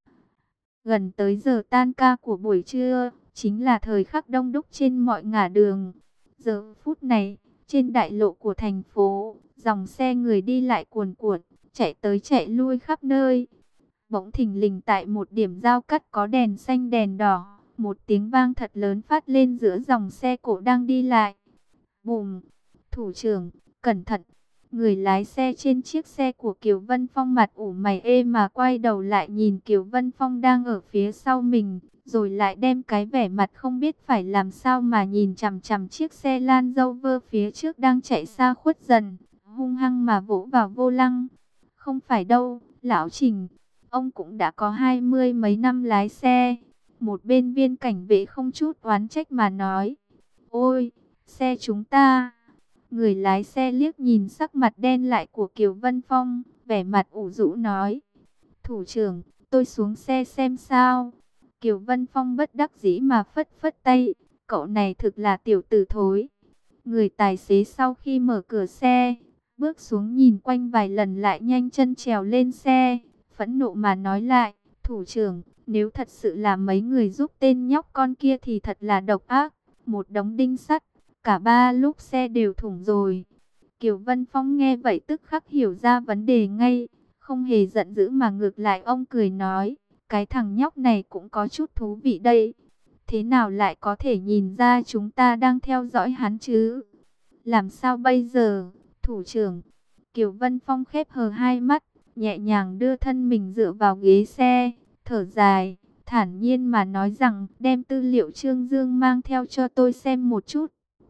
Gần tới giờ tan ca của buổi trưa, chính là thời khắc đông đúc trên mọi ngả đường. Giờ phút này, trên đại lộ của thành phố, dòng xe người đi lại cuồn cuộn, chạy tới chạy lui khắp nơi. Bỗng thình lình tại một điểm giao cắt có đèn xanh đèn đỏ, một tiếng vang thật lớn phát lên giữa dòng xe cộ đang đi lại. Bùm! Thủ trưởng, cẩn thận! Người lái xe trên chiếc xe của Kiều Vân Phong mặt ủ mày ê mà quay đầu lại nhìn Kiều Vân Phong đang ở phía sau mình, rồi lại đem cái vẻ mặt không biết phải làm sao mà nhìn chằm chằm chiếc xe Land Rover phía trước đang chạy xa khuất dần, hung hăng mà vỗ vào vô lăng. Không phải đâu, lão Trình, ông cũng đã có 20 mấy năm lái xe. Một bên viên cảnh vệ không chút oán trách mà nói, ôi, xe chúng ta. Người lái xe liếc nhìn sắc mặt đen lại của Kiều Vân Phong, vẻ mặt ủ rũ nói, thủ trưởng, tôi xuống xe xem sao. Kiều Vân Phong bất đắc dĩ mà phất phất tay, cậu này thực là tiểu tử thối. Người tài xế sau khi mở cửa xe, bước xuống nhìn quanh vài lần lại nhanh chân trèo lên xe, phẫn nộ mà nói lại, thủ trưởng, nếu thật sự là mấy người giúp tên nhóc con kia thì thật là độc ác, một đống đinh sắt. Cả ba lúc xe đều thủng rồi. Kiều Vân Phong nghe vậy tức khắc hiểu ra vấn đề ngay. Không hề giận dữ mà ngược lại ông cười nói, cái thằng nhóc này cũng có chút thú vị đây. Thế nào lại có thể nhìn ra chúng ta đang theo dõi hắn chứ? Làm sao bây giờ, thủ trưởng? Kiều Vân Phong khép hờ hai mắt, nhẹ nhàng đưa thân mình dựa vào ghế xe, thở dài, thản nhiên mà nói rằng đem tư liệu Trương Dương mang theo cho tôi xem một chút.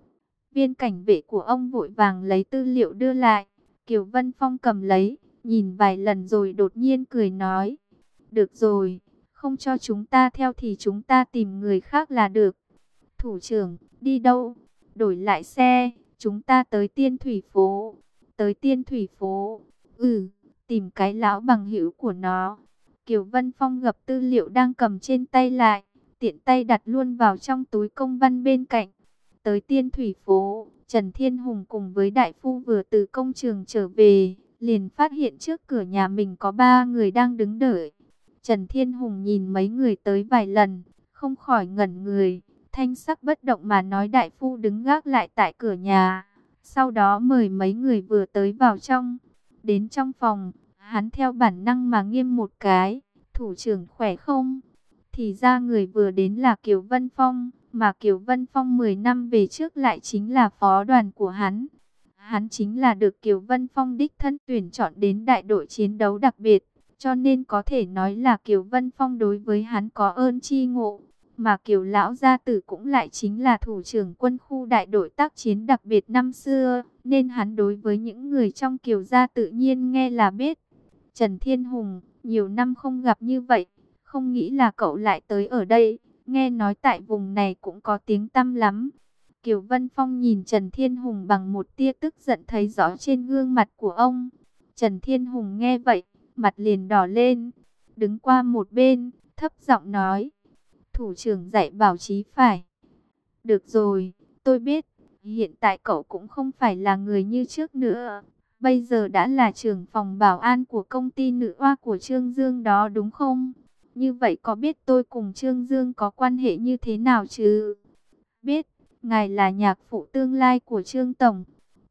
Viên cảnh vệ của ông vội vàng lấy tư liệu đưa lại. Kiều Vân Phong cầm lấy, nhìn vài lần rồi đột nhiên cười nói, được rồi, không cho chúng ta theo thì chúng ta tìm người khác là được. Thủ trưởng, đi đâu? Đổi lại xe, chúng ta tới Tiên Thủy Phố. Tới Tiên Thủy Phố? Ừ, tìm cái lão bằng hữu của nó. Kiều Vân Phong gập tư liệu đang cầm trên tay lại, tiện tay đặt luôn vào trong túi công văn bên cạnh. Tới Tiên Thủy Phố, Trần Thiên Hùng cùng với đại phu vừa từ công trường trở về, liền phát hiện trước cửa nhà mình có 3 người đang đứng đợi. Trần Thiên Hùng nhìn mấy người tới vài lần, không khỏi ngẩn người, thanh sắc bất động mà nói đại phu đứng gác lại tại cửa nhà. Sau đó mời mấy người vừa tới vào trong. Đến trong phòng, hắn theo bản năng mà nghiêm một cái, thủ trưởng khỏe không? Thì ra người vừa đến là Kiều Vân Phong, mà Kiều Vân Phong 10 năm về trước lại chính là phó đoàn của hắn. Hắn chính là được Kiều Vân Phong đích thân tuyển chọn đến đại đội chiến đấu đặc biệt, cho nên có thể nói là Kiều Vân Phong đối với hắn có ơn tri ngộ. Mà Kiều Lão Gia Tử cũng lại chính là thủ trưởng quân khu đại đội tác chiến đặc biệt năm xưa, nên hắn đối với những người trong Kiều Gia tự nhiên nghe là biết. Trần Thiên Hùng, nhiều năm không gặp như vậy, không nghĩ là cậu lại tới ở đây, nghe nói tại vùng này cũng có tiếng tăm lắm. Kiều Vân Phong nhìn Trần Thiên Hùng bằng một tia tức giận thấy rõ trên gương mặt của ông. Trần Thiên Hùng nghe vậy, mặt liền đỏ lên, đứng qua một bên, thấp giọng nói, thủ trưởng dạy bảo chí phải. Được rồi, tôi biết, hiện tại cậu cũng không phải là người như trước nữa. Bây giờ đã là trưởng phòng bảo an của công ty nữ oa của Trương Dương đó đúng không? Như vậy có biết tôi cùng Trương Dương có quan hệ như thế nào chứ? Biết, ngài là nhạc phụ tương lai của Trương Tổng.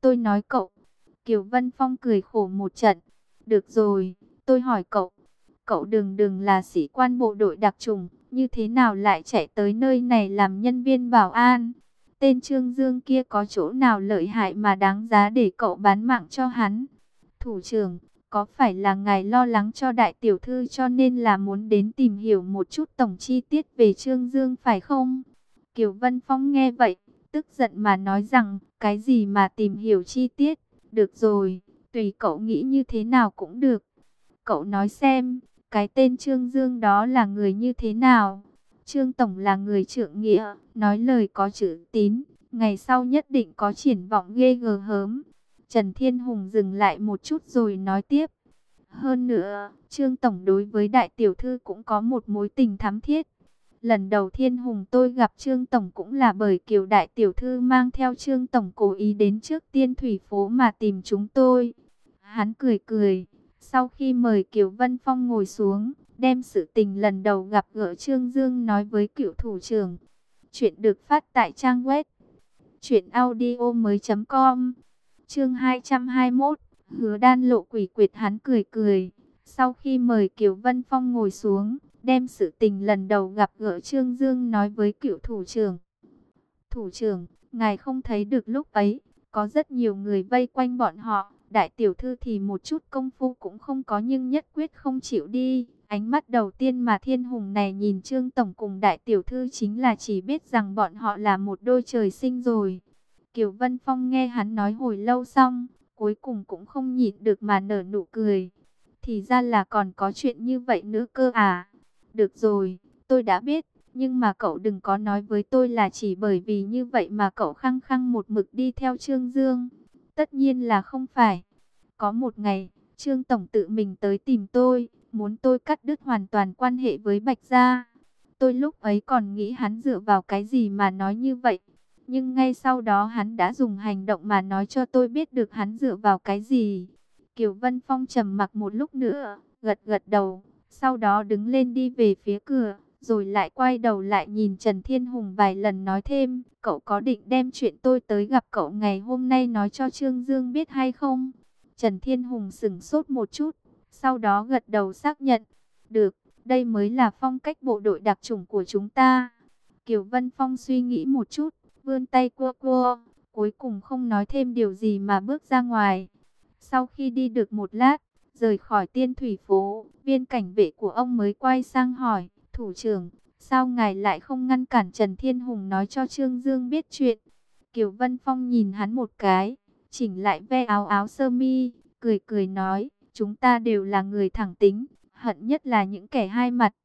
tôi nói cậu. Kiều Vân Phong cười khổ một trận. Được rồi, tôi hỏi cậu. Cậu đừng đừng là sĩ quan bộ đội đặc chủng, như thế nào lại chạy tới nơi này làm nhân viên bảo an? Tên Trương Dương kia có chỗ nào lợi hại mà đáng giá để cậu bán mạng cho hắn? Thủ trưởng, có phải là ngài lo lắng cho đại tiểu thư cho nên là muốn đến tìm hiểu một chút tổng chi tiết về Trương Dương phải không? Kiều Vân Phong nghe vậy, tức giận mà nói rằng, cái gì mà tìm hiểu chi tiết? Được rồi, tùy cậu nghĩ như thế nào cũng được. Cậu nói xem, cái tên Trương Dương đó là người như thế nào? Trương Tổng là người trượng nghĩa, nói lời có chữ tín, ngày sau nhất định có triển vọng ghê gờ hớm. Trần Thiên Hùng dừng lại một chút rồi nói tiếp. Hơn nữa, Trương Tổng đối với đại tiểu thư cũng có một mối tình thắm thiết. Lần đầu Thiên Hùng tôi gặp Trương Tổng cũng là bởi Kiều đại tiểu thư mang theo Trương Tổng cố ý đến trước Tiên Thủy phố mà tìm chúng tôi. Hắn cười cười, sau khi mời Kiều Vân Phong ngồi xuống, đem sự tình lần đầu gặp gỡ Trương Dương nói với cựu thủ trưởng. Chuyện được phát tại trang web truyệnaudiomoi.com. Chương 221, Hứa Đan lộ quỷ quyệt. Hắn cười cười, sau khi mời Kiều Vân Phong ngồi xuống, đem sự tình lần đầu gặp gỡ Trương Dương nói với cựu thủ trưởng. Thủ trưởng, ngài không thấy được lúc ấy, có rất nhiều người vây quanh bọn họ, đại tiểu thư thì một chút công phu cũng không có nhưng nhất quyết không chịu đi. Ánh mắt đầu tiên mà Thiên Hùng này nhìn Trương Tổng cùng đại tiểu thư chính là chỉ biết rằng bọn họ là một đôi trời sinh rồi. Kiều Vân Phong nghe hắn nói hồi lâu xong, cuối cùng cũng không nhịn được mà nở nụ cười. Thì ra là còn có chuyện như vậy nữa cơ à? Được rồi, tôi đã biết, nhưng mà cậu đừng có nói với tôi là chỉ bởi vì như vậy mà cậu khăng khăng một mực đi theo Trương Dương. Tất nhiên là không phải. Có một ngày, Trương Tổng tự mình tới tìm tôi, muốn tôi cắt đứt hoàn toàn quan hệ với Bạch Gia. Tôi lúc ấy còn nghĩ hắn dựa vào cái gì mà nói như vậy. Nhưng ngay sau đó hắn đã dùng hành động mà nói cho tôi biết được hắn dựa vào cái gì. Kiều Vân Phong trầm mặc một lúc nữa, gật gật đầu, sau đó đứng lên đi về phía cửa, rồi lại quay đầu lại nhìn Trần Thiên Hùng vài lần nói thêm, cậu có định đem chuyện tôi tới gặp cậu ngày hôm nay nói cho Trương Dương biết hay không? Trần Thiên Hùng sững sốt một chút, sau đó gật đầu xác nhận, được, đây mới là phong cách bộ đội đặc chủng của chúng ta. Kiều Vân Phong suy nghĩ một chút, vươn tay cua cua, cuối cùng không nói thêm điều gì mà bước ra ngoài. Sau khi đi được một lát, rời khỏi Tiên Thủy phố, viên cảnh vệ của ông mới quay sang hỏi, thủ trưởng, sao ngài lại không ngăn cản Trần Thiên Hùng nói cho Trương Dương biết chuyện? Kiều Vân Phong nhìn hắn một cái, chỉnh lại ve áo áo sơ mi, cười cười nói, chúng ta đều là người thẳng tính, hận nhất là những kẻ hai mặt.